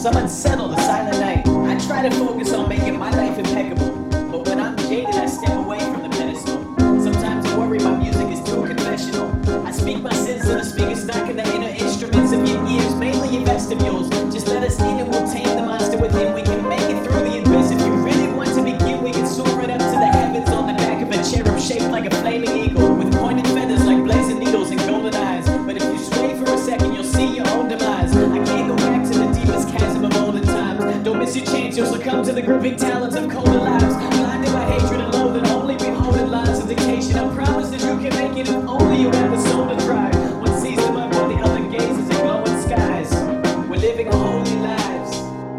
I'm unsettled, a silent night. I try to focus on making my life impeccable, but when I'm jaded, I step away from the pedestal. Sometimes I worry my music is too confessional. I speak my sins to the speakers stuck in the inner instruments of your ears, mainly your vestibules. Just let us in and we'll tame the monster within. We can make it through the abyss. If you really want to begin, we can soar it up to the heavens on the back of a cherub shaped like a flaming eagle, with pointed feathers like blazing needles and golden eyes. But if you sway for a second, you'll see your own demise. I can't go back to the deepest chasm of olden times. Don't miss your chance, you'll succumb to the gripping talons of colder lives. Blinded by hatred and loathing, only beholding lines of dictation. I promise that you can make it if only you have the soul to try. One sees them up while the other gazes at glowing skies. We're living holy lives.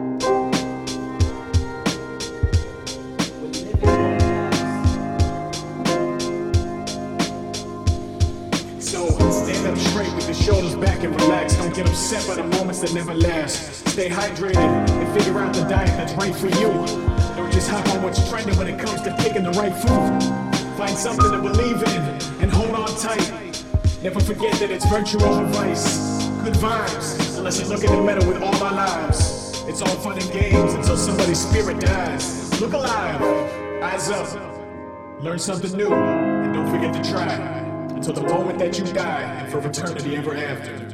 We're living holy lives. So stand up straight with your shoulders back and relax. Don't get upset by the moments that never last. Stay hydrated and figure out the diet that's right for you. Don't just hop on what's trending when it comes to picking the right food. Find something to believe in and hold on tight. Never forget that it's virtue over vice. Good vibes, unless you look in the middle with all our lives. It's all fun and games until somebody's spirit dies. Look alive, eyes up, learn something new, and don't forget to try. Until the moment that you die, and for eternity ever after.